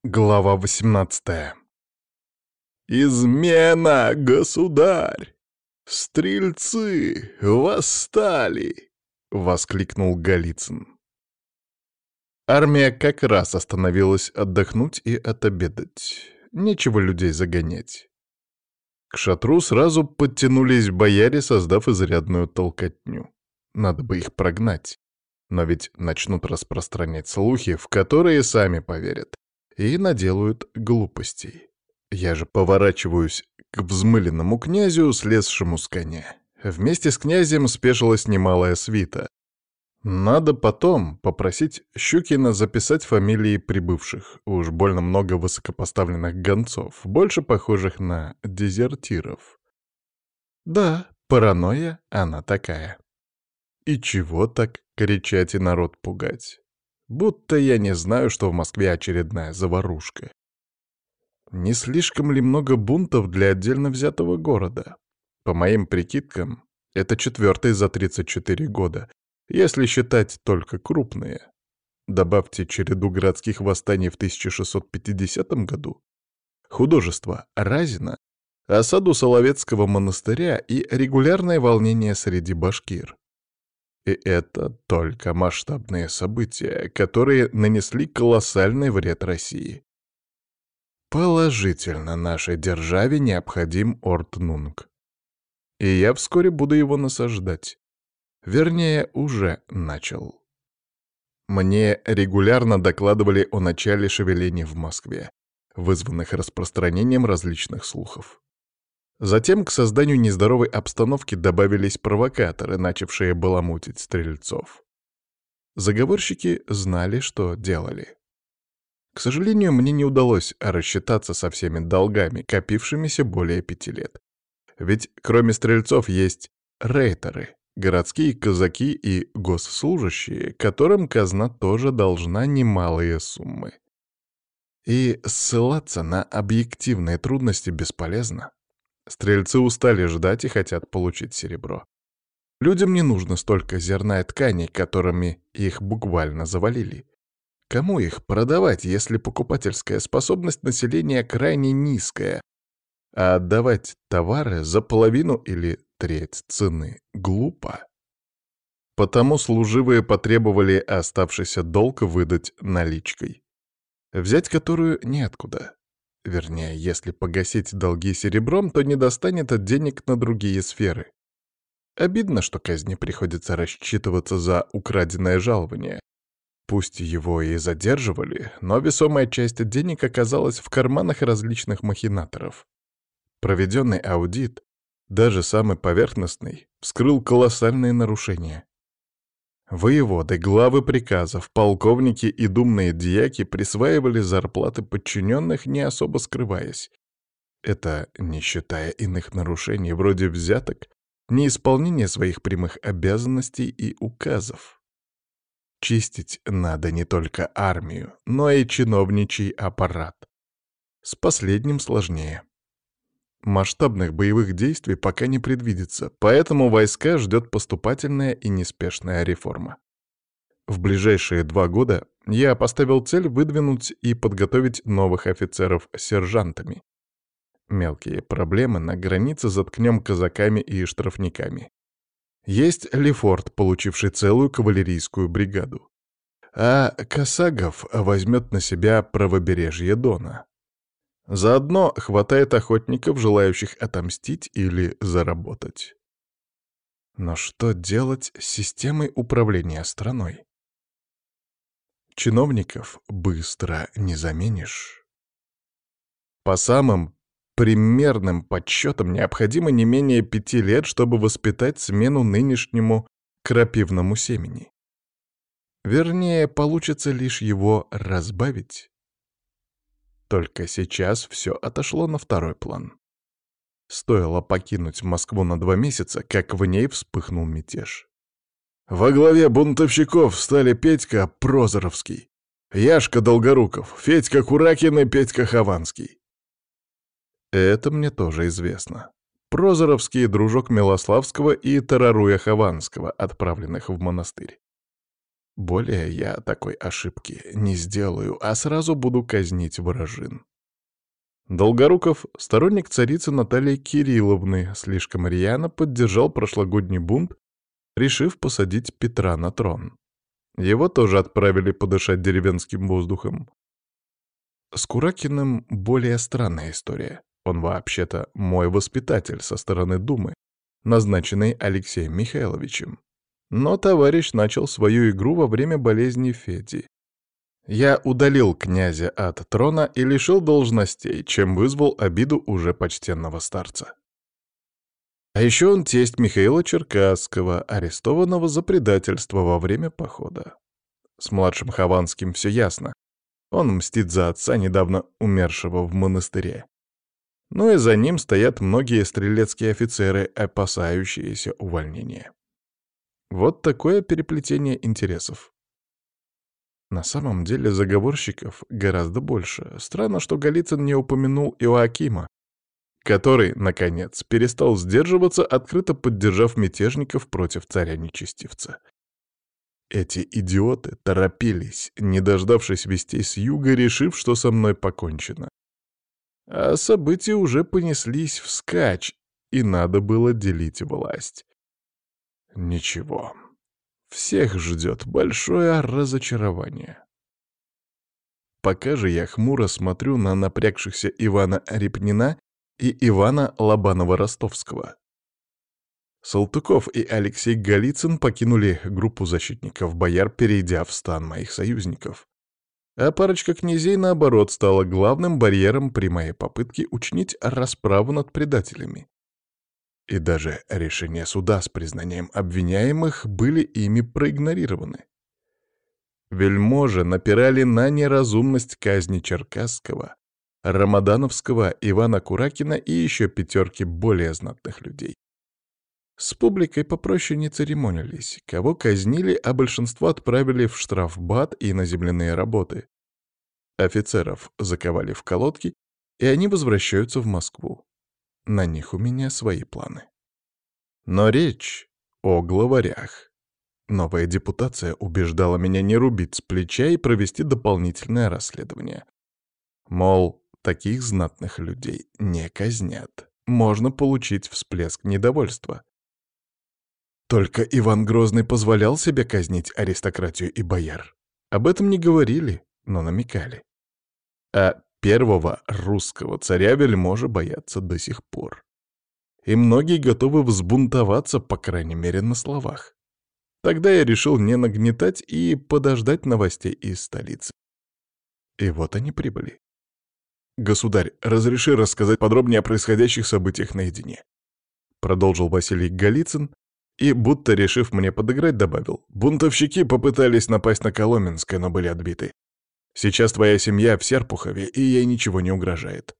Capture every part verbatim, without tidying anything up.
Глава восемнадцатая. «Измена, государь! Стрельцы восстали!» — воскликнул Голицын. Армия как раз остановилась отдохнуть и отобедать. Нечего людей загонять. К шатру сразу подтянулись бояре, создав изрядную толкотню. Надо бы их прогнать. Но ведь начнут распространять слухи, в которые сами поверят, и наделают глупостей. Я же поворачиваюсь к взмыленному князю, слезшему с коня. Вместе с князем спешилась немалая свита. Надо потом попросить Щукина записать фамилии прибывших. Уж больно много высокопоставленных гонцов, больше похожих на дезертиров. Да, паранойя она такая. И чего так кричать и народ пугать? Будто я не знаю, что в Москве очередная заварушка. Не слишком ли много бунтов для отдельно взятого города? По моим прикидкам, это четвертый за тридцать четыре года, если считать только крупные. Добавьте череду городских восстаний в тысяча шестьсот пятидесятом году, художество Разина, осаду Соловецкого монастыря и регулярное волнение среди башкир. И это только масштабные события, которые нанесли колоссальный вред России. Положительно нашей державе необходим Орднунг. И я вскоре буду его насаждать. Вернее, уже начал. Мне регулярно докладывали о начале шевелений в Москве, вызванных распространением различных слухов. Затем к созданию нездоровой обстановки добавились провокаторы, начавшие баламутить стрельцов. Заговорщики знали, что делали. К сожалению, мне не удалось рассчитаться со всеми долгами, копившимися более пяти лет. Ведь кроме стрельцов есть рейтеры, городские казаки и госслужащие, которым казна тоже должна немалые суммы. И ссылаться на объективные трудности бесполезно. Стрельцы устали ждать и хотят получить серебро. Людям не нужно столько зерна и тканей, которыми их буквально завалили. Кому их продавать, если покупательская способность населения крайне низкая, а отдавать товары за половину или треть цены глупо? Потому служивые потребовали оставшийся долг выдать наличкой, взять которую неоткуда. Вернее, если погасить долги серебром, то не достанет денег на другие сферы. Обидно, что казни приходится рассчитываться за украденное жалование. Пусть его и задерживали, но весомая часть денег оказалась в карманах различных махинаторов. Проведенный аудит, даже самый поверхностный, вскрыл колоссальные нарушения. Воеводы, главы приказов, полковники и думные дьяки присваивали зарплаты подчиненных, не особо скрываясь. Это не считая иных нарушений, вроде взяток, неисполнения своих прямых обязанностей и указов. Чистить надо не только армию, но и чиновничий аппарат. С последним сложнее. Масштабных боевых действий пока не предвидится, поэтому войска ждет поступательная и неспешная реформа. В ближайшие два года я поставил цель выдвинуть и подготовить новых офицеров сержантами. Мелкие проблемы на границе заткнем казаками и штрафниками. Есть Лефорт, получивший целую кавалерийскую бригаду. А Косагов возьмет на себя правобережье Дона. Заодно хватает охотников, желающих отомстить или заработать. Но что делать с системой управления страной? Чиновников быстро не заменишь. По самым примерным подсчетам необходимо не менее пяти лет, чтобы воспитать смену нынешнему крапивному семени. Вернее, получится лишь его разбавить. Только сейчас все отошло на второй план. Стоило покинуть Москву на два месяца, как в ней вспыхнул мятеж. Во главе бунтовщиков стали Петька Прозоровский, Яшка Долгоруков, Федька Куракин и Петька Хованский. Это мне тоже известно. Прозоровский — дружок Милославского и Тараруя Хованского, отправленных в монастырь. Более я такой ошибки не сделаю, а сразу буду казнить вражин. Долгоруков, сторонник царицы Натальи Кирилловны, слишком рьяно поддержал прошлогодний бунт, решив посадить Петра на трон. Его тоже отправили подышать деревенским воздухом. С Куракиным более странная история. Он вообще-то мой воспитатель со стороны Думы, назначенный Алексеем Михайловичем. Но товарищ начал свою игру во время болезни Феди. Я удалил князя от трона и лишил должностей, чем вызвал обиду уже почтенного старца. А еще он тесть Михаила Черкасского, арестованного за предательство во время похода. С младшим Хованским все ясно. Он мстит за отца, недавно умершего в монастыре. Ну и за ним стоят многие стрелецкие офицеры, опасающиеся увольнения. Вот такое переплетение интересов. На самом деле заговорщиков гораздо больше. Странно, что Голицын не упомянул Иоакима, который, наконец, перестал сдерживаться, открыто поддержав мятежников против царя-нечестивца. Эти идиоты торопились, не дождавшись вестей с юга, решив, что со мной покончено. А события уже понеслись вскачь, и надо было делить власть. Ничего. Всех ждет большое разочарование. Пока же я хмуро смотрю на напрягшихся Ивана Репнина и Ивана Лобанова-Ростовского. Салтыков и Алексей Голицын покинули группу защитников-бояр, перейдя в стан моих союзников. А парочка князей, наоборот, стала главным барьером при моей попытке учинить расправу над предателями. И даже решения суда с признанием обвиняемых были ими проигнорированы. Вельможи напирали на неразумность казни Черкасского, Рамадановского, Ивана Куракина и еще пятерки более знатных людей. С публикой попроще не церемонились, кого казнили, а большинство отправили в штрафбат и на земляные работы. Офицеров заковали в колодки, и они возвращаются в Москву. На них у меня свои планы. Но речь о главарях. Новая депутация убеждала меня не рубить с плеча и провести дополнительное расследование. Мол, таких знатных людей не казнят. Можно получить всплеск недовольства. Только Иван Грозный позволял себе казнить аристократию и бояр. Об этом не говорили, но намекали. А первого русского царя вельможи боятся до сих пор. И многие готовы взбунтоваться, по крайней мере, на словах. Тогда я решил не нагнетать и подождать новостей из столицы. И вот они прибыли. «Государь, разреши рассказать подробнее о происходящих событиях наедине», — продолжил Василий Голицын и, будто решив мне подыграть, добавил: «Бунтовщики попытались напасть на Коломенское, но были отбиты. Сейчас твоя семья в Серпухове, и ей ничего не угрожает».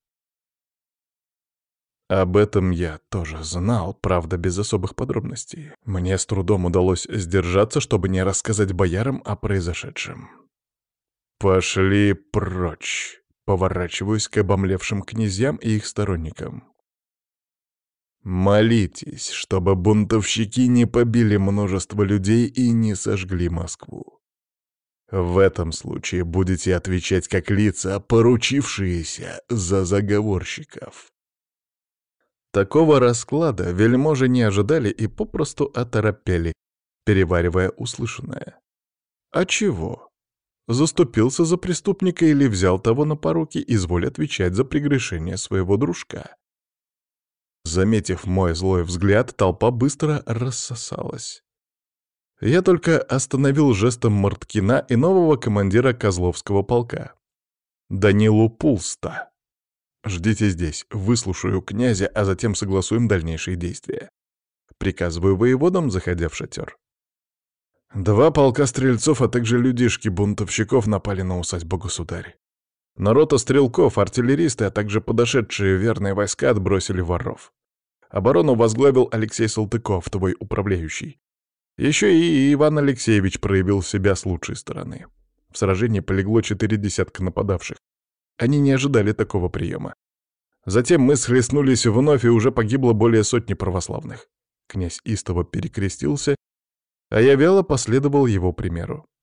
Об этом я тоже знал, правда, без особых подробностей. Мне с трудом удалось сдержаться, чтобы не рассказать боярам о произошедшем. «Пошли прочь», — поворачиваюсь к обомлевшим князьям и их сторонникам. «Молитесь, чтобы бунтовщики не побили множество людей и не сожгли Москву. В этом случае будете отвечать как лица, поручившиеся за заговорщиков». Такого расклада вельможи не ожидали и попросту оторопели, переваривая услышанное. А чего? Заступился за преступника или взял того на поруки, изволь отвечать за прегрешение своего дружка. Заметив мой злой взгляд, толпа быстро рассосалась. Я только остановил жестом Марткина и нового командира Козловского полка, Данилу Пулста. «Ждите здесь, выслушаю князя, а затем согласуем дальнейшие действия». Приказываю воеводам, заходя в шатер. Два полка стрельцов, а также людишки-бунтовщиков напали на усадьбу государя. На рота стрелков, артиллеристы, а также подошедшие верные войска отбросили воров. Оборону возглавил Алексей Салтыков, твой управляющий. Еще и Иван Алексеевич проявил себя с лучшей стороны. В сражении полегло четыре десятка нападавших. Они не ожидали такого приема. Затем мы схлестнулись вновь, и уже погибло более сотни православных. Князь истово перекрестился, а я вяло последовал его примеру.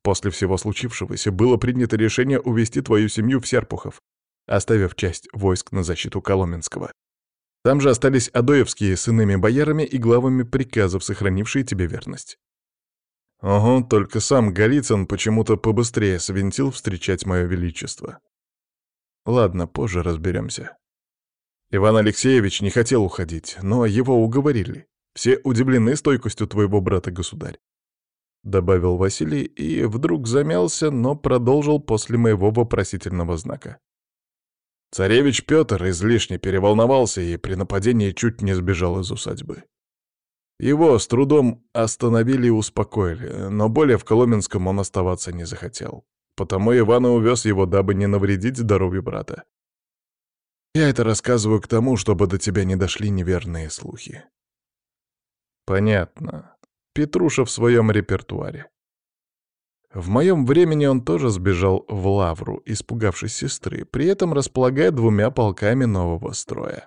После всего случившегося было принято решение увести твою семью в Серпухов, оставив часть войск на защиту Коломенского. Там же остались Адоевские с иными боярами и главами приказов, сохранившие тебе верность. Ого, только сам Голицын почему-то побыстрее свинтил встречать мое величество. Ладно, позже разберемся. Иван Алексеевич не хотел уходить, но его уговорили. Все удивлены стойкостью твоего брата-государь. Добавил Василий и вдруг замялся, но продолжил после моего вопросительного знака. Царевич Петр излишне переволновался и при нападении чуть не сбежал из усадьбы. Его с трудом остановили и успокоили, но более в Коломенском он оставаться не захотел. Потому Иван и увез его, дабы не навредить здоровью брата. Я это рассказываю к тому, чтобы до тебя не дошли неверные слухи. Понятно. Петруша в своем репертуаре. В моем времени он тоже сбежал в Лавру, испугавшись сестры, при этом располагая двумя полками нового строя.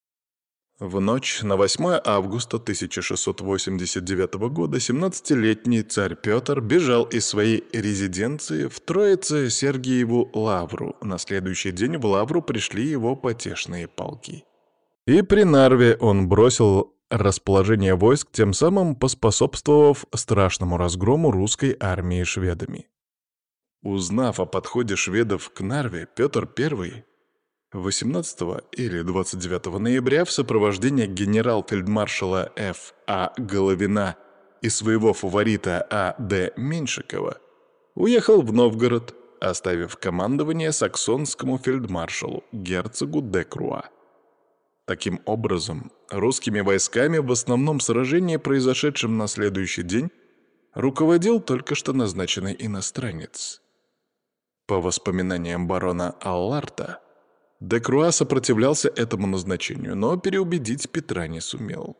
В ночь на восьмое августа тысяча шестьсот восемьдесят девятого года семнадцатилетний царь Петр бежал из своей резиденции в Троице-Сергиеву Лавру. На следующий день в Лавру пришли его потешные полки. И при Нарве он бросил расположение войск, тем самым поспособствовав страшному разгрому русской армии шведами. Узнав о подходе шведов к Нарве, Петр Первый восемнадцатого или двадцать девятого ноября в сопровождении генерал-фельдмаршала Ф. А. Головина и своего фаворита А. Д. Меньшикова уехал в Новгород, оставив командование саксонскому фельдмаршалу герцогу де Круа. Таким образом, русскими войсками в основном сражении, произошедшем на следующий день, руководил только что назначенный иностранец. По воспоминаниям барона Алларта, де Круа сопротивлялся этому назначению, но переубедить Петра не сумел.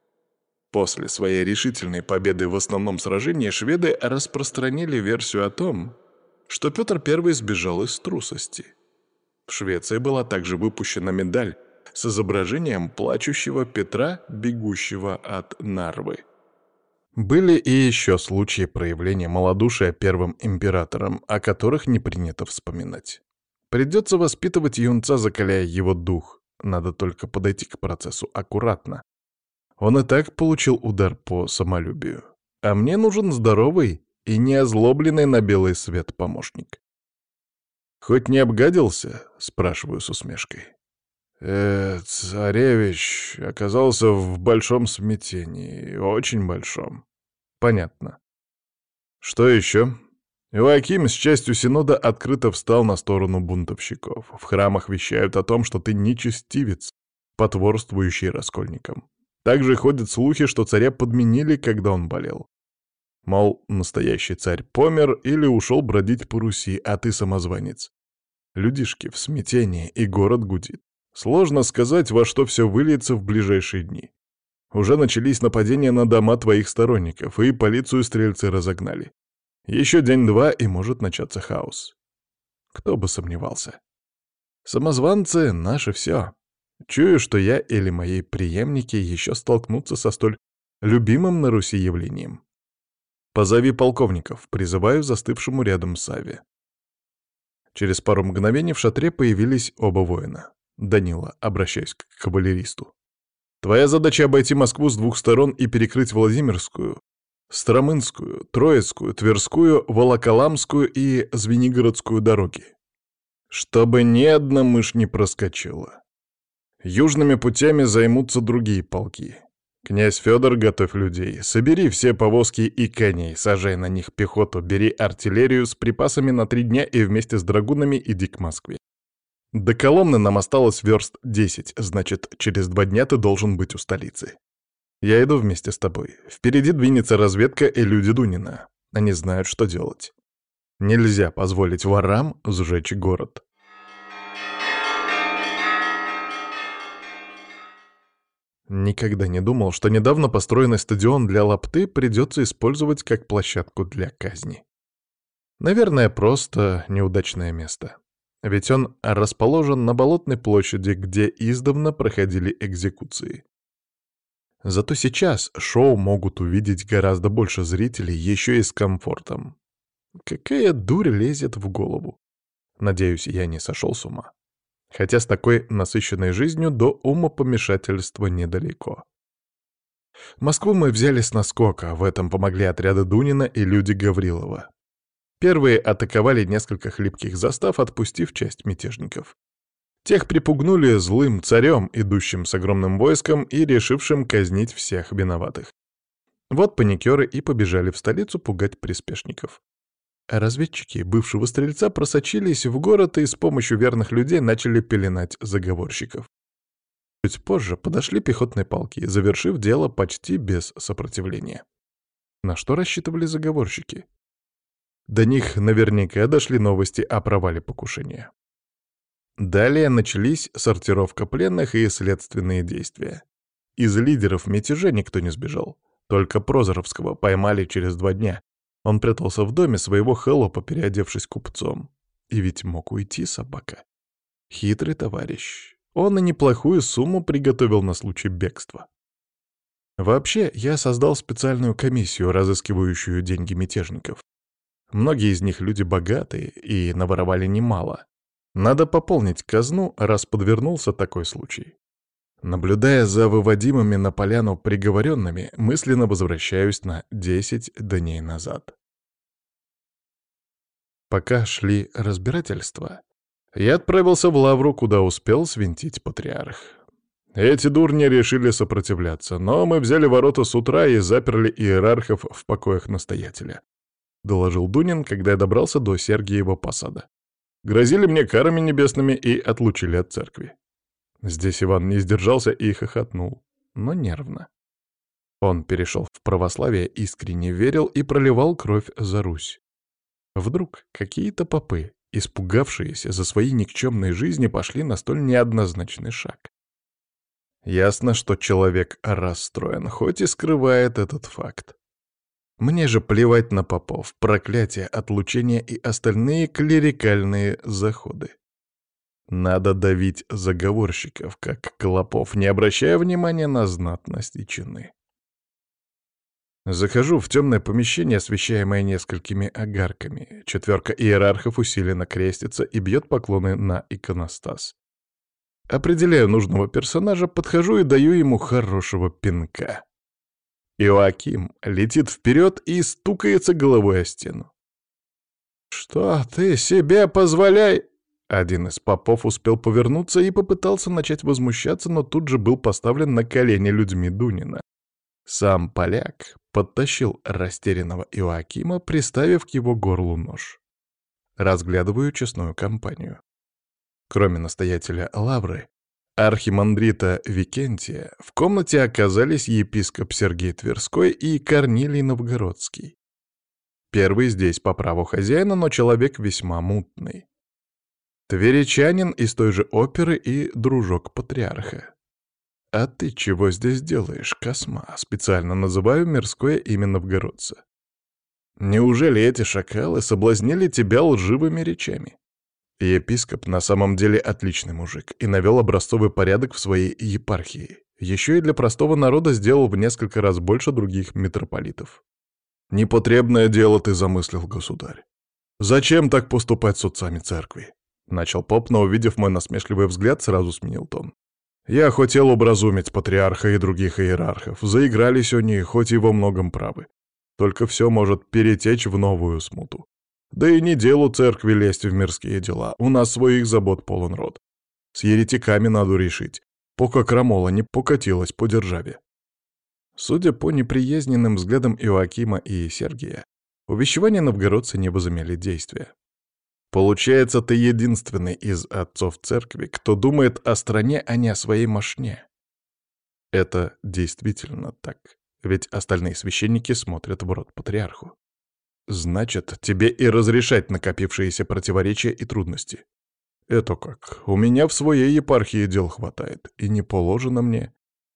После своей решительной победы в основном сражении шведы распространили версию о том, что Петр Первый сбежал из трусости. В Швеции была также выпущена медаль с изображением плачущего Петра, бегущего от Нарвы. Были и еще случаи проявления малодушия первым императором, о которых не принято вспоминать. Придется воспитывать юнца, закаляя его дух. Надо только подойти к процессу аккуратно. Он и так получил удар по самолюбию. А мне нужен здоровый и не озлобленный на белый свет помощник. «Хоть не обгадился?» — спрашиваю с усмешкой. Э, царевич оказался в большом смятении, очень большом. Понятно. Что еще? Иоаким с частью Синода открыто встал на сторону бунтовщиков. В храмах вещают о том, что ты нечестивец, потворствующий раскольникам. Также ходят слухи, что царя подменили, когда он болел. Мол, настоящий царь помер или ушел бродить по Руси, а ты самозванец. Людишки в смятении, и город гудит. Сложно сказать, во что все выльется в ближайшие дни. Уже начались нападения на дома твоих сторонников, и полицию стрельцы разогнали. Еще день-два, и может начаться хаос. Кто бы сомневался. Самозванцы — наше все. Чую, что я или мои преемники еще столкнутся со столь любимым на Руси явлением. Позови полковников, призываю застывшему рядом Саве. Через пару мгновений в шатре появились оба воина. Данила, обращаясь к кавалеристу. Твоя задача — обойти Москву с двух сторон и перекрыть Владимирскую, Стромынскую, Троицкую, Тверскую, Волоколамскую и Звенигородскую дороги. Чтобы ни одна мышь не проскочила. Южными путями займутся другие полки. Князь Федор, готовь людей. Собери все повозки и коней, сажай на них пехоту, бери артиллерию с припасами на три дня и вместе с драгунами иди к Москве. До Коломны нам осталось верст десять, значит, через два дня ты должен быть у столицы. Я иду вместе с тобой. Впереди двинется разведка и люди Дунина. Они знают, что делать. Нельзя позволить ворам сжечь город. Никогда не думал, что недавно построенный стадион для лапты придется использовать как площадку для казни. Наверное, просто неудачное место. Ведь он расположен на Болотной площади, где издавна проходили экзекуции. Зато сейчас шоу могут увидеть гораздо больше зрителей, еще и с комфортом. Какая дурь лезет в голову? Надеюсь, я не сошел с ума. Хотя с такой насыщенной жизнью до умопомешательства недалеко. Москву мы взяли с наскока, в этом помогли отряды Дунина и люди Гаврилова. Первые атаковали несколько хлипких застав, отпустив часть мятежников. Тех припугнули злым царем, идущим с огромным войском и решившим казнить всех виноватых. Вот паникеры и побежали в столицу пугать приспешников. А разведчики бывшего стрельца просочились в город и с помощью верных людей начали пеленать заговорщиков. Чуть позже подошли пехотные полки, завершив дело почти без сопротивления. На что рассчитывали заговорщики? До них наверняка дошли новости о провале покушения. Далее начались сортировка пленных и следственные действия. Из лидеров мятежа никто не сбежал. Только Прозоровского поймали через два дня. Он прятался в доме своего холопа, переодевшись купцом. И ведь мог уйти собака. Хитрый товарищ. Он и неплохую сумму приготовил на случай бегства. Вообще, я создал специальную комиссию, разыскивающую деньги мятежников. Многие из них люди богатые и наворовали немало. Надо пополнить казну, раз подвернулся такой случай. Наблюдая за выводимыми на поляну приговоренными, мысленно возвращаюсь на десять дней назад. Пока шли разбирательства, я отправился в Лавру, куда успел свинтить патриарх. Эти дурни решили сопротивляться, но мы взяли ворота с утра и заперли иерархов в покоях настоятеля. — доложил Дунин, когда я добрался до Сергиева посада. Грозили мне карами небесными и отлучили от церкви. Здесь Иван не сдержался и хохотнул, но нервно. Он перешел в православие, искренне верил и проливал кровь за Русь. Вдруг какие-то попы, испугавшиеся за свои никчемные жизни, пошли на столь неоднозначный шаг. Ясно, что человек расстроен, хоть и скрывает этот факт. Мне же плевать на попов, проклятия, отлучения и остальные клерикальные заходы. Надо давить заговорщиков, как клопов, не обращая внимания на знатность и чины. Захожу в темное помещение, освещаемое несколькими огарками. Четверка иерархов усиленно крестится и бьет поклоны на иконостас. Определяю нужного персонажа, подхожу и даю ему хорошего пинка. Иоаким летит вперед и стукается головой о стену. «Что ты себе позволяй?» Один из попов успел повернуться и попытался начать возмущаться, но тут же был поставлен на колени людьми Дунина. Сам поляк подтащил растерянного Иоакима, приставив к его горлу нож. Разглядываю честную компанию. Кроме настоятеля Лавры, архимандрита Викентия, в комнате оказались епископ Сергей Тверской и Корнилий Новгородский. Первый здесь по праву хозяина, но человек весьма мутный. Тверичанин из той же оперы и дружок патриарха. «А ты чего здесь делаешь, Косма?» Специально называю мирское имя новгородца. «Неужели эти шакалы соблазнили тебя лживыми речами?» Епископ на самом деле отличный мужик и навел образцовый порядок в своей епархии. Еще и для простого народа сделал в несколько раз больше других митрополитов. «Непотребное дело ты замыслил, государь. Зачем так поступать с отцами церкви?» Начал поп, но, увидев мой насмешливый взгляд, сразу сменил тон. «Я хотел образумить патриарха и других иерархов. Заигрались они, хоть и во многом правы. Только все может перетечь в новую смуту. Да и не делу церкви лезть в мирские дела. У нас своих забот полон рот. С еретиками надо решить, пока крамола не покатилась по державе». Судя по неприязненным взглядам Иоакима и Сергия, увещевания новгородца не возымели действия. Получается, ты единственный из отцов церкви, кто думает о стране, а не о своей мошне. Это действительно так, ведь остальные священники смотрят в рот патриарху. Значит, тебе и разрешать накопившиеся противоречия и трудности. Это как? У меня в своей епархии дел хватает, и не положено мне.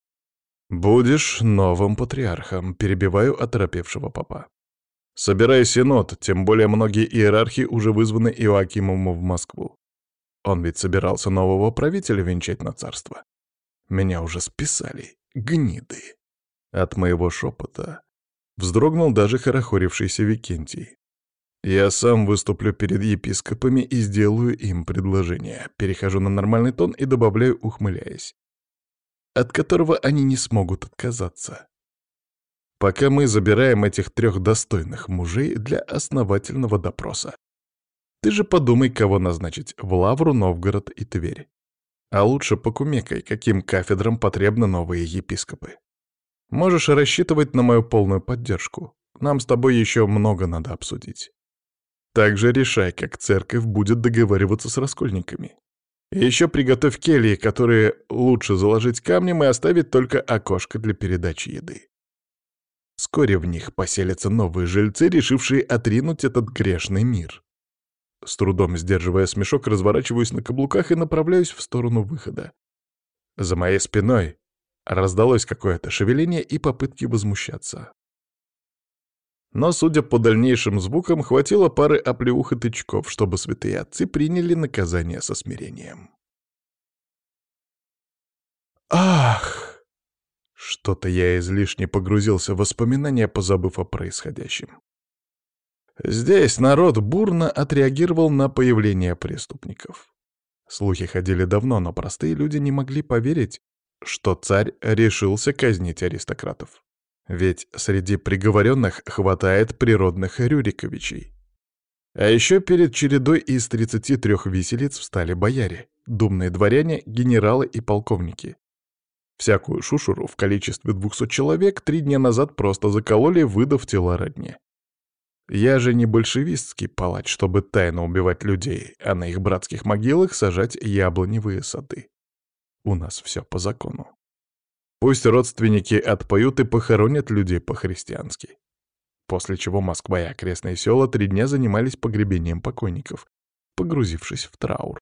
Будешь новым патриархом, перебиваю оторопевшего попа. Собирай синод, тем более многие иерархи уже вызваны Иоакимом в Москву. Он ведь собирался нового правителя венчать на царство. Меня уже списали, гниды. От моего шепота вздрогнул даже хорохорившийся Викентий. Я сам выступлю перед епископами и сделаю им предложение. Перехожу на нормальный тон и добавляю, ухмыляясь, от которого они не смогут отказаться. Пока мы забираем этих трех достойных мужей для основательного допроса. Ты же подумай, кого назначить в Лавру, Новгород и Тверь. А лучше покумекай, каким кафедрам потребны новые епископы. Можешь рассчитывать на мою полную поддержку. Нам с тобой еще много надо обсудить. Также решай, как церковь будет договариваться с раскольниками. И еще приготовь кельи, которые лучше заложить камнем и оставить только окошко для передачи еды. Вскоре в них поселятся новые жильцы, решившие отринуть этот грешный мир. С трудом сдерживая смешок, разворачиваюсь на каблуках и направляюсь в сторону выхода. За моей спиной раздалось какое-то шевеление и попытки возмущаться. Но, судя по дальнейшим звукам, хватило пары оплеух и тычков, чтобы святые отцы приняли наказание со смирением. Ах! Что-то я излишне погрузился в воспоминания, позабыв о происходящем. Здесь народ бурно отреагировал на появление преступников. Слухи ходили давно, но простые люди не могли поверить, что царь решился казнить аристократов. Ведь среди приговоренных хватает природных Рюриковичей. А еще перед чередой из тридцати трёх виселиц встали бояре, думные дворяне, генералы и полковники. Всякую шушуру в количестве двухсот человек три дня назад просто закололи, выдав тела родне. Я же не большевистский палач, чтобы тайно убивать людей, а на их братских могилах сажать яблоневые сады. У нас все по закону. Пусть родственники отпоют и похоронят людей по-христиански. После чего Москва и окрестные села три дня занимались погребением покойников, погрузившись в траур.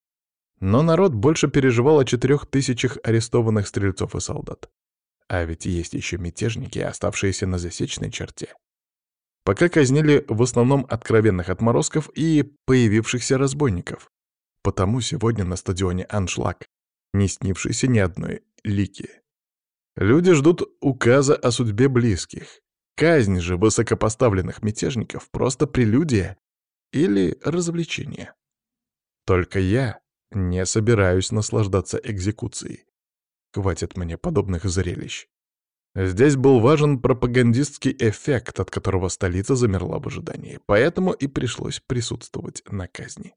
Но народ больше переживал о четырех тысячах арестованных стрельцов и солдат. А ведь есть еще мятежники, оставшиеся на засечной черте. Пока казнили в основном откровенных отморозков и появившихся разбойников. Потому сегодня на стадионе аншлаг, не снившийся ни одной лики. Люди ждут указа о судьбе близких. Казнь же высокопоставленных мятежников — просто прелюдия или развлечение. Только я не собираюсь наслаждаться экзекуцией. Хватит мне подобных зрелищ. Здесь был важен пропагандистский эффект, от которого столица замерла в ожидании, поэтому и пришлось присутствовать на казни.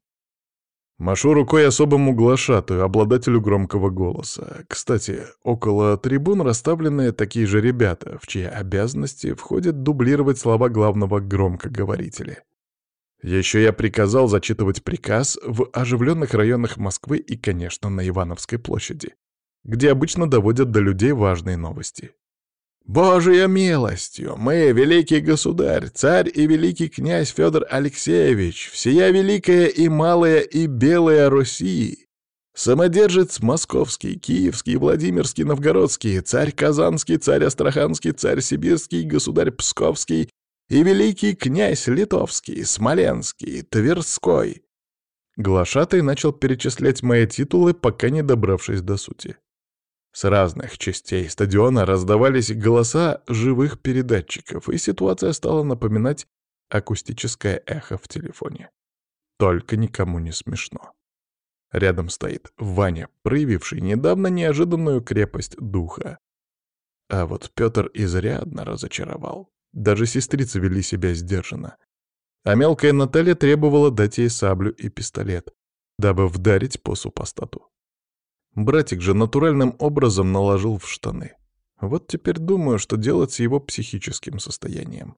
Машу рукой особому глашатаю, обладателю громкого голоса. Кстати, около трибун расставлены такие же ребята, в чьи обязанности входит дублировать слова главного громкоговорителя. Еще я приказал зачитывать приказ в оживленных районах Москвы и, конечно, на Ивановской площади, где обычно доводят до людей важные новости. «Божия милостью, мы, великий государь, царь и великий князь Федор Алексеевич, всея великая и малая и белая Руси, самодержец московский, киевский, Владимирский, новгородский, царь казанский, царь астраханский, царь сибирский, государь псковский и великий князь литовский, смоленский, тверской». Глашатай начал перечислять мои титулы, пока не добравшись до сути. С разных частей стадиона раздавались голоса живых передатчиков, и ситуация стала напоминать акустическое эхо в телефоне. Только никому не смешно. Рядом стоит Ваня, проявивший недавно неожиданную крепость духа. А вот Петр изрядно разочаровал. Даже сестрицы вели себя сдержанно. А мелкая Наталья требовала дать ей саблю и пистолет, дабы вдарить по супостату. Братик же натуральным образом наложил в штаны. Вот теперь думаю, что делать с его психическим состоянием.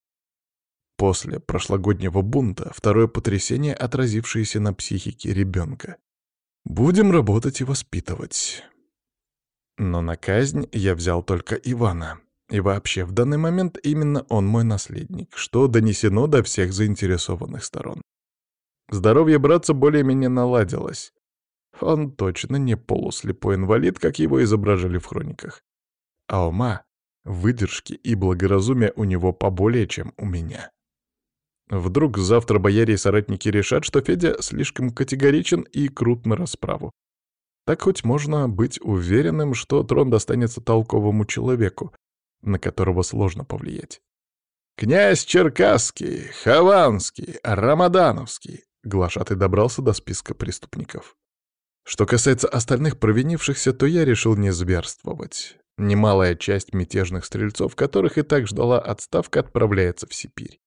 После прошлогоднего бунта второе потрясение, отразившееся на психике ребенка. Будем работать и воспитывать. Но на казнь я взял только Ивана. И вообще, в данный момент именно он мой наследник, что донесено до всех заинтересованных сторон. Здоровье братца более-менее наладилось. Он точно не полуслепой инвалид, как его изображали в хрониках. А ума, выдержки и благоразумия у него поболее, чем у меня. Вдруг завтра бояре и соратники решат, что Федя слишком категоричен и крут на расправу. Так хоть можно быть уверенным, что трон достанется толковому человеку, на которого сложно повлиять. Князь Черкасский, Хованский, Рамадановский. Глашатый добрался до списка преступников. Что касается остальных провинившихся, то я решил не зверствовать. Немалая часть мятежных стрельцов, которых и так ждала отставка, отправляется в Сибирь.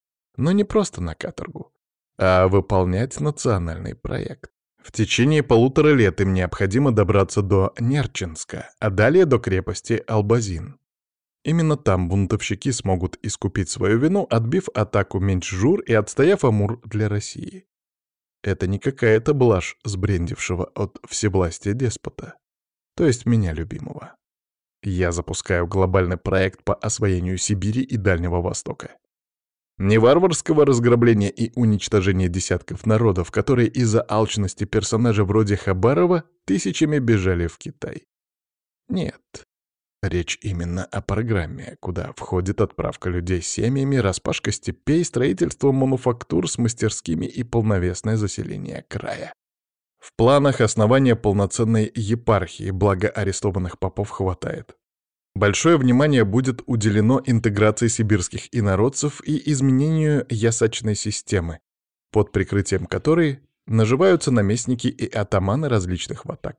Но не просто на каторгу, а выполнять национальный проект. В течение полутора лет им необходимо добраться до Нерчинска, а далее до крепости Албазин. Именно там бунтовщики смогут искупить свою вину, отбив атаку Меньчжур и отстояв Амур для России. Это не какая-то блажь сбрендившего от всевластия деспота, то есть меня любимого. Я запускаю глобальный проект по освоению Сибири и Дальнего Востока. Не варварского разграбления и уничтожения десятков народов, которые из-за алчности персонажа вроде Хабарова тысячами бежали в Китай. Нет. Речь именно о программе, куда входит отправка людей с семьями, распашка степей, строительство мануфактур с мастерскими и полновесное заселение края. В планах основания полноценной епархии, благо арестованных попов хватает. Большое внимание будет уделено интеграции сибирских инородцев и изменению ясачной системы, под прикрытием которой наживаются наместники и атаманы различных ватаг.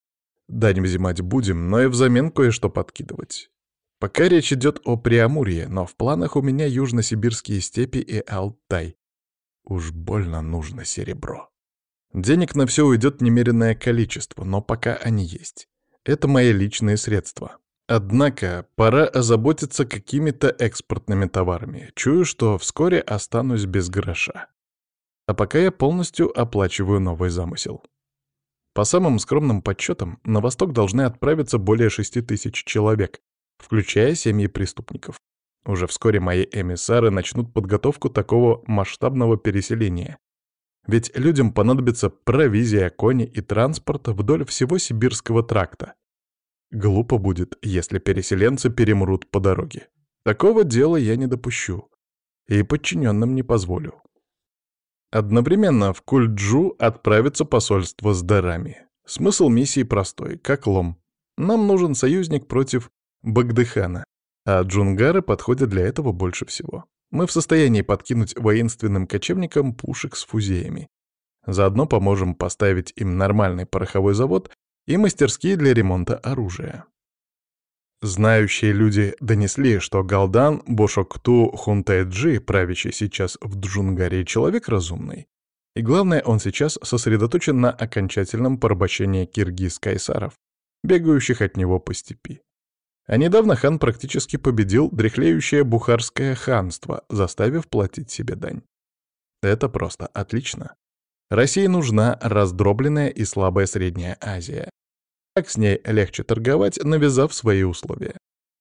Дань взимать будем, но и взамен кое-что подкидывать. Пока речь идет о Преамурье, но в планах у меня южносибирские степи и Алтай. Уж больно нужно серебро. Денег на все уйдет немеренное количество, но пока они есть. Это мои личные средства. Однако пора озаботиться какими-то экспортными товарами. Чую, что вскоре останусь без гроша. А пока я полностью оплачиваю новый замысел. По самым скромным подсчетам, на восток должны отправиться более шести тысяч человек, включая семьи преступников. Уже вскоре мои эмиссары начнут подготовку такого масштабного переселения. Ведь людям понадобится провизия, кони и транспорт вдоль всего Сибирского тракта. Глупо будет, если переселенцы перемрут по дороге. Такого дела я не допущу. И подчиненным не позволю. Одновременно в Кульджу отправится посольство с дарами. Смысл миссии простой, как лом. Нам нужен союзник против Багдыхана, а джунгары подходят для этого больше всего. Мы в состоянии подкинуть воинственным кочевникам пушек с фузеями. Заодно поможем поставить им нормальный пороховой завод и мастерские для ремонта оружия. Знающие люди донесли, что Галдан Бошокту Хунтайджи, правящий сейчас в Джунгаре, человек разумный. И главное, он сейчас сосредоточен на окончательном порабощении киргиз-кайсаров, бегающих от него по степи. А недавно хан практически победил дряхлеющее Бухарское ханство, заставив платить себе дань. Это просто отлично. России нужна раздробленная и слабая Средняя Азия. Так с ней легче торговать, навязав свои условия.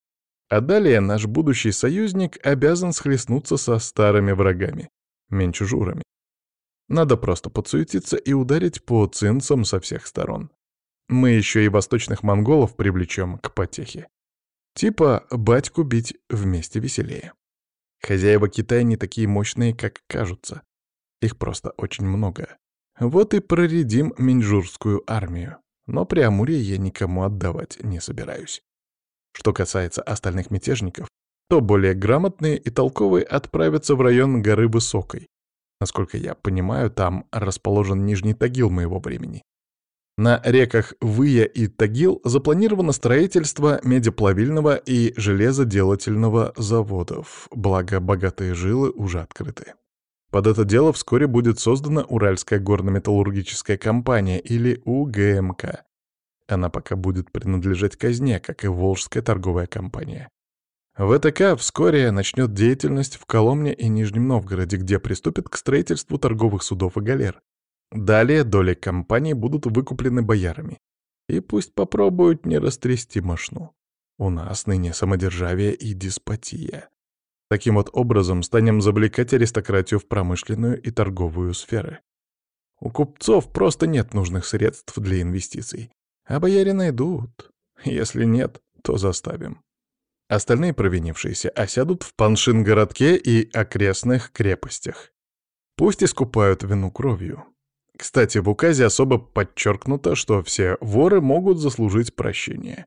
А далее наш будущий союзник обязан схлестнуться со старыми врагами — меньчжурами. Надо просто подсуетиться и ударить по цинцам со всех сторон. Мы еще и восточных монголов привлечем к потехе. Типа батьку бить вместе веселее. Хозяева Китая не такие мощные, как кажутся. Их просто очень много. Вот и проредим меньчжурскую армию. Но Преамурье я никому отдавать не собираюсь. Что касается остальных мятежников, то более грамотные и толковые отправятся в район горы Высокой. Насколько я понимаю, там расположен Нижний Тагил моего времени. На реках Выя и Тагил запланировано строительство медиплавильного и железоделательного заводов, благо богатые жилы уже открыты. Под это дело вскоре будет создана Уральская горно-металлургическая компания или У Г М К. Она пока будет принадлежать казне, как и Волжская торговая компания. В Э Т К вскоре начнет деятельность в Коломне и Нижнем Новгороде, где приступит к строительству торговых судов и галер. Далее доли компании будут выкуплены боярами. И пусть попробуют не растрясти мошну. У нас ныне самодержавие и деспотия. Таким вот образом станем завлекать аристократию в промышленную и торговую сферы. У купцов просто нет нужных средств для инвестиций. А бояре найдут. Если нет, то заставим. Остальные провинившиеся осядут в Паншин-городке и окрестных крепостях. Пусть искупают вину кровью. Кстати, в указе особо подчеркнуто, что все воры могут заслужить прощение.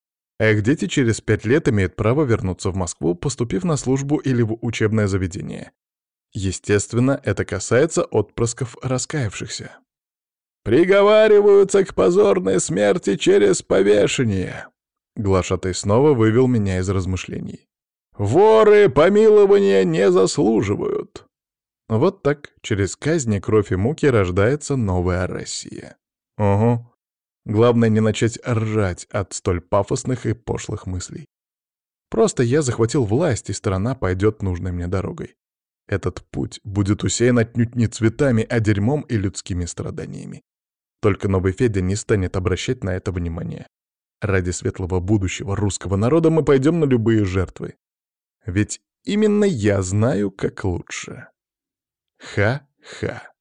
а их дети через пять лет имеют право вернуться в Москву, поступив на службу или в учебное заведение. Естественно, это касается отпрысков раскаявшихся. «Приговариваются к позорной смерти через повешение!» Глашатай снова вывел меня из размышлений. «Воры помилования не заслуживают!» Вот так, через казни, кровь и муки рождается новая Россия. Угу. Главное не начать ржать от столь пафосных и пошлых мыслей. Просто я захватил власть, и страна пойдет нужной мне дорогой. Этот путь будет усеян отнюдь не цветами, а дерьмом и людскими страданиями. Только новый Федя не станет обращать на это внимание. Ради светлого будущего русского народа мы пойдем на любые жертвы. Ведь именно я знаю, как лучше. Ха-ха.